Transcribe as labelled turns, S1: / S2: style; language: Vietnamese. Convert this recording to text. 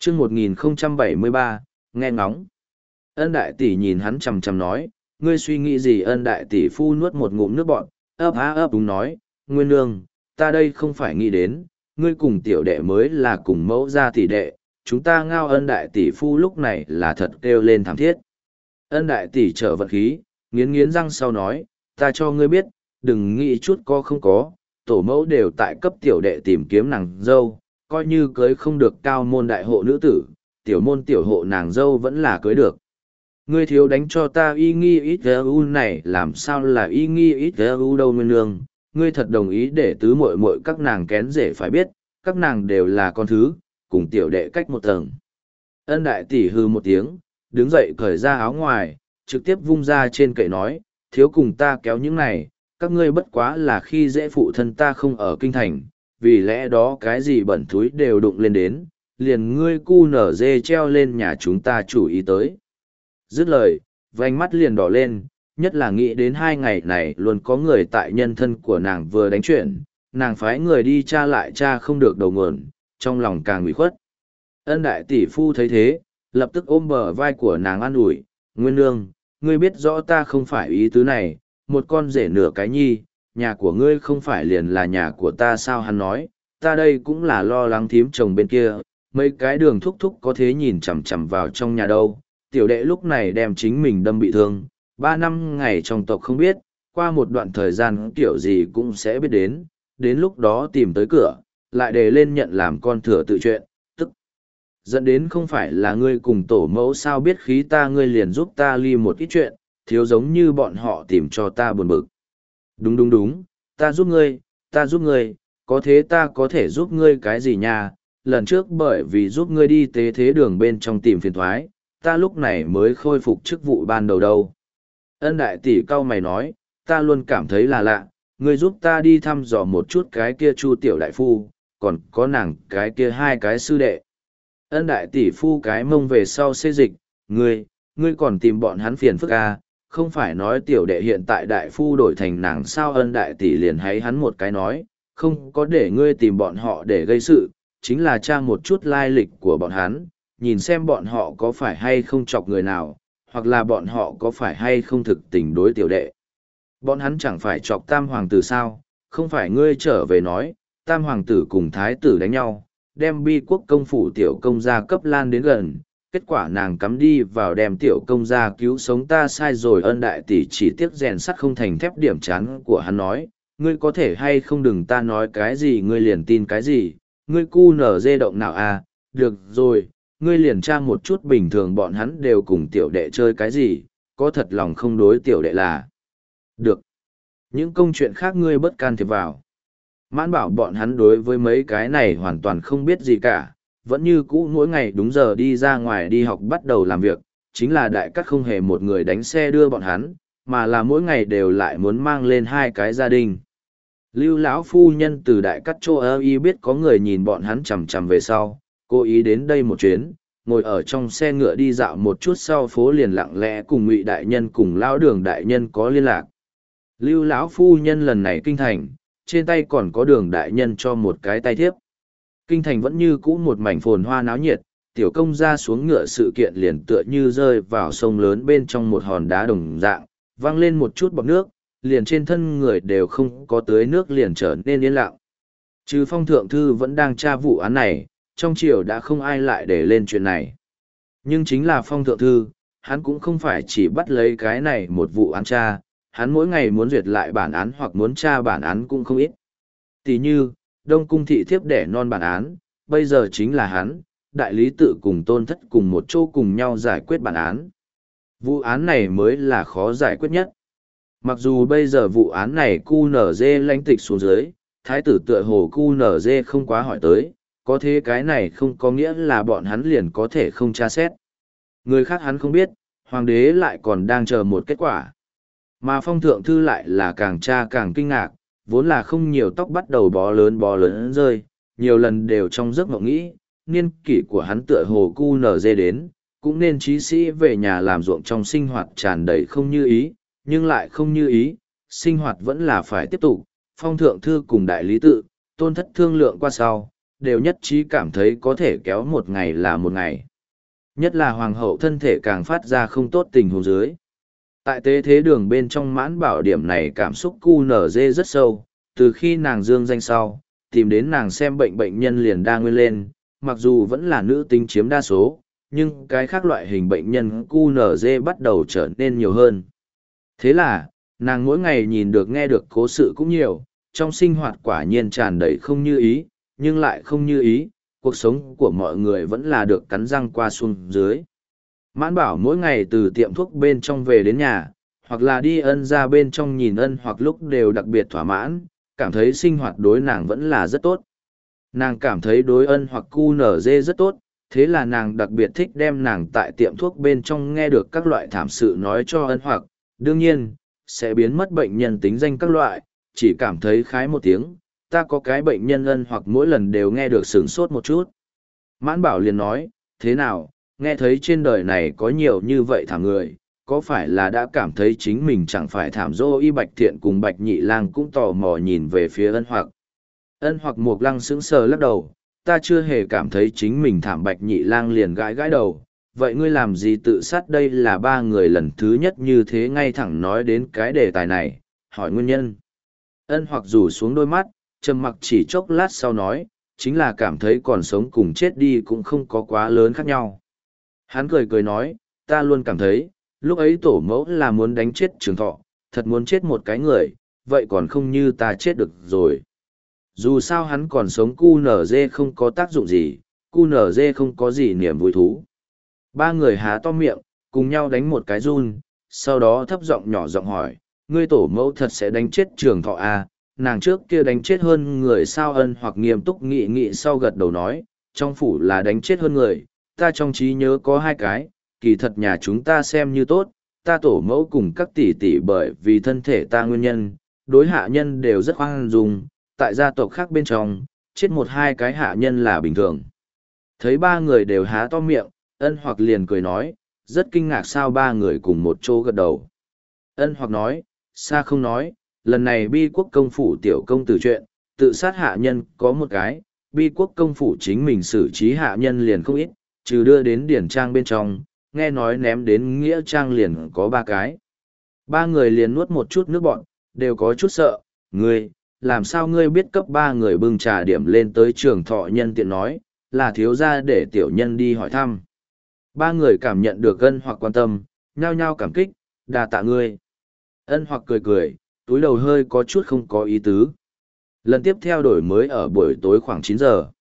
S1: chương 1073, nghe ngóng. Ân đại tỷ nhìn hắn chằm chằm nói, ngươi suy nghĩ gì? Ân đại tỷ phu nuốt một ngụm nước bọt, ấp á ấp đúng nói, nguyên nương, ta đây không phải nghĩ đến, ngươi cùng tiểu đệ mới là cùng mẫu gia tỷ đệ, chúng ta ngao. Ân đại tỷ phu lúc này là thật kêu lên thảm thiết. Ân đại tỷ trở vận khí, nghiến nghiến răng sau nói, ta cho ngươi biết, đừng nghĩ chút có không có, tổ mẫu đều tại cấp tiểu đệ tìm kiếm nàng dâu, coi như cưới không được cao môn đại hộ nữ tử, tiểu môn tiểu hộ nàng dâu vẫn là cưới được. Ngươi thiếu đánh cho ta y nghi ít u này, làm sao là y nghi ít u đâu nguyên nương, ngươi thật đồng ý để tứ muội muội các nàng kén rể phải biết, các nàng đều là con thứ, cùng tiểu đệ cách một tầng. Ân đại tỷ hư một tiếng, đứng dậy cởi ra áo ngoài, trực tiếp vung ra trên kệ nói, thiếu cùng ta kéo những này, các ngươi bất quá là khi dễ phụ thân ta không ở kinh thành, vì lẽ đó cái gì bẩn thúi đều đụng lên đến, liền ngươi cu nở dê treo lên nhà chúng ta chủ ý tới. Dứt lời, vành mắt liền đỏ lên, nhất là nghĩ đến 2 ngày này luôn có người tại nhân thân của nàng vừa đánh chuyện, nàng phái người đi tra lại tra không được đầu nguồn, trong lòng càng ủy khuất. Ân đại tỷ phu thấy thế, lập tức ôm bờ vai của nàng an ủi, nguyên nương, ngươi biết rõ ta không phải ý tứ này, một con rể nửa cái nhi, nhà của ngươi không phải liền là nhà của ta sao? Hắn nói, ta đây cũng là lo lắng thím chồng bên kia, mấy cái đường thúc thúc có thế nhìn chằm chằm vào trong nhà đâu. Tiểu đệ lúc này đem chính mình đâm bị thương, 3 năm ngày trong tộc không biết, qua một đoạn thời gian kiểu gì cũng sẽ biết đến lúc đó tìm tới cửa, lại đề lên nhận làm con thừa tự chuyện, tức dẫn đến không phải là ngươi cùng tổ mẫu sao biết khí ta, ngươi liền giúp ta ly một ít chuyện, thiếu giống như bọn họ tìm cho ta buồn bực. Đúng đúng đúng, ta giúp ngươi, có thế ta có thể giúp ngươi cái gì nha? Lần trước bởi vì giúp ngươi đi tế thế đường bên trong tìm phiền thoái, ta lúc này mới khôi phục chức vụ ban đầu đâu. Ân đại tỷ cau mày nói, ta luôn cảm thấy là lạ, ngươi giúp ta đi thăm dò một chút cái kia Chu tiểu đại phu, còn có nàng cái kia 2 cái sư đệ. Ân đại tỷ phu cái mông về sau xê dịch, ngươi còn tìm bọn hắn phiền phức à, không phải nói tiểu đệ hiện tại đại phu đổi thành nàng sao? Ân đại tỷ liền hay hắn một cái nói, không có để ngươi tìm bọn họ để gây sự, chính là tra một chút lai lịch của bọn hắn, nhìn xem bọn họ có phải hay không chọc người nào, hoặc là bọn họ có phải hay không thực tình đối tiểu đệ. Bọn hắn chẳng phải chọc tam hoàng tử sao? Không phải ngươi trở về nói, tam hoàng tử cùng thái tử đánh nhau, đem Bi quốc công phủ tiểu công gia cấp lan đến gần, kết quả nàng cắm đi vào đem tiểu công gia cứu sống, ta sai rồi. Ân đại tỷ chỉ tiếc rèn sắt không thành thép điểm chán của hắn nói, ngươi có thể hay không đừng ta nói cái gì ngươi liền tin cái gì, ngươi cu nở dê động nào à? Được rồi, ngươi liền tra một chút bình thường bọn hắn đều cùng tiểu đệ chơi cái gì, có thật lòng không đối tiểu đệ là được. Những công chuyện khác ngươi bất can thiệp vào. Mãn bảo bọn hắn đối với mấy cái này hoàn toàn không biết gì cả, vẫn như cũ mỗi ngày đúng giờ đi ra ngoài đi học bắt đầu làm việc, chính là đại cắt không hề một người đánh xe đưa bọn hắn, mà là mỗi ngày đều lại muốn mang lên 2 cái gia đình. Lưu lão phu nhân từ đại cắt chỗ ơ y biết có người nhìn bọn hắn chằm chằm về sau, cố ý đến đây một chuyến, ngồi ở trong xe ngựa đi dạo một chút sau phố liền lặng lẽ cùng Ngụy đại nhân cùng lão Đường đại nhân có liên lạc. Lưu lão phu nhân lần này kinh thành, trên tay còn có Đường đại nhân cho một cái tay thiếp. Kinh thành vẫn như cũ một mảnh phồn hoa náo nhiệt, tiểu công ra xuống ngựa sự kiện liền tựa như rơi vào sông lớn bên trong một hòn đá đồng dạng, văng lên một chút bọt nước, liền trên thân người đều không có tưới nước liền trở nên yên lặng. Trừ Phong thượng thư vẫn đang tra vụ án này, trong triều đã không ai lại để lên chuyện này. Nhưng chính là Phong thượng thư, hắn cũng không phải chỉ bắt lấy cái này một vụ án tra, hắn mỗi ngày muốn duyệt lại bản án hoặc muốn tra bản án cũng không ít. Tỷ như, Đông Cung thị thiếp đẻ non bản án, bây giờ chính là hắn, đại lý tự cùng Tôn Thất cùng một chỗ cùng nhau giải quyết bản án. Vụ án này mới là khó giải quyết nhất. Mặc dù bây giờ vụ án này QNZ lãnh tịch xuống dưới, thái tử tựa hồ QNZ không quá hỏi tới, có thế cái này không có nghĩa là bọn hắn liền có thể không tra xét. Người khác hắn không biết, hoàng đế lại còn đang chờ một kết quả. Mà Phong thượng thư lại là càng tra càng kinh ngạc, vốn là không nhiều tóc bắt đầu bó lớn rơi, nhiều lần đều trong giấc mộng nghĩ, niên kỷ của hắn tựa hồ QNZ đến, cũng nên trí sĩ về nhà làm ruộng trong sinh hoạt tràn đầy không như ý, nhưng lại không như ý, sinh hoạt vẫn là phải tiếp tục. Phong thượng thư cùng đại lý tự, Tôn Thất thương lượng qua sau, đều nhất trí cảm thấy có thể kéo một ngày là một ngày. Nhất là hoàng hậu thân thể càng phát ra không tốt tình huống dưới. Tại tế thế đường bên trong Mãn Bảo điểm này cảm xúc QNZ rất sâu, từ khi nàng dương danh sau, tìm đến nàng xem bệnh nhân liền đa nguyên lên, mặc dù vẫn là nữ tính chiếm đa số, nhưng cái khác loại hình bệnh nhân QNZ bắt đầu trở nên nhiều hơn. Thế là, nàng mỗi ngày nhìn được nghe được cố sự cũng nhiều, trong sinh hoạt quả nhiên tràn đầy không như ý, nhưng lại không như ý, cuộc sống của mọi người vẫn là được cắn răng qua xuống dưới. Mãn Bảo mỗi ngày từ tiệm thuốc bên trong về đến nhà, hoặc là đi Ân ra bên trong nhìn Ân hoặc lúc đều đặc biệt thỏa mãn, cảm thấy sinh hoạt đối nàng vẫn là rất tốt. Nàng cảm thấy đối Ân hoặc QNZ rất tốt, thế là nàng đặc biệt thích đem nàng tại tiệm thuốc bên trong nghe được các loại thảm sự nói cho Ân hoặc, đương nhiên, sẽ biến mất bệnh nhân tính danh các loại, chỉ cảm thấy khái một tiếng, ta có cái bệnh nhân Ân hoặc mỗi lần đều nghe được sửng sốt một chút. Mãn Bảo liền nói, thế nào, nghe thấy trên đời này có nhiều như vậy thảm người, có phải là đã cảm thấy chính mình chẳng phải thảm dô y Bạch Thiện cùng Bạch Nhị Lang cũng tò mò nhìn về phía Ân hoặc. Ân hoặc Mộc Lăng sững sờ lắc đầu, ta chưa hề cảm thấy chính mình thảm. Bạch Nhị Lang liền gãi gãi đầu, vậy ngươi làm gì tự sát? Đây là ba người lần thứ nhất như thế ngay thẳng nói đến cái đề tài này, hỏi nguyên nhân. Ân hoặc rủ xuống đôi mắt, trầm mặc chỉ chốc lát sau nói, chính là cảm thấy còn sống cùng chết đi cũng không có quá lớn khác nhau. Hắn cười cười nói, ta luôn cảm thấy, lúc ấy tổ mẫu là muốn đánh chết Trường Thọ, thật muốn chết một cái người, vậy còn không như ta chết được rồi. Dù sao hắn còn sống QNZ không có tác dụng gì, QNZ không có gì niềm vui thú. Ba người há to miệng, cùng nhau đánh một cái run, sau đó thấp giọng nhỏ giọng hỏi, ngươi tổ mẫu thật sẽ đánh chết Trường Thọ à? Nàng trước kia đánh chết hơn người sao? Ân hoặc nghiêm túc nghị nghị sau gật đầu nói, trong phủ là đánh chết hơn người, ta trong trí nhớ có hai cái, kỳ thật nhà chúng ta xem như tốt, ta tổ mẫu cùng các tỷ tỷ bởi vì thân thể ta nguyên nhân, đối hạ nhân đều rất khoan dung, tại gia tộc khác bên trong, chết một hai cái hạ nhân là bình thường. Thấy ba người đều há to miệng, Ân hoặc liền cười nói, rất kinh ngạc sao? Ba người cùng một chỗ gật đầu. Ân hoặc nói, xa không nói, lần này Bi Quốc công phủ tiểu công tử chuyện, tự sát hạ nhân có một cái, Bi Quốc công phủ chính mình xử trí hạ nhân liền không ít, trừ đưa đến điển trang bên trong, nghe nói ném đến nghĩa trang liền có ba cái. Ba người liền nuốt một chút nước bọn, đều có chút sợ, ngươi, làm sao ngươi biết? Cấp ba người bưng trà điểm lên tới Trường Thọ nhân tiện nói, là thiếu gia để tiểu nhân đi hỏi thăm. Ba người cảm nhận được Ân hoặc quan tâm, nhao nhao cảm kích, đà tạ ngươi. Ân hoặc cười cười, túi đầu hơi có chút không có ý tứ. Lần tiếp theo đổi mới ở buổi tối khoảng 9 giờ.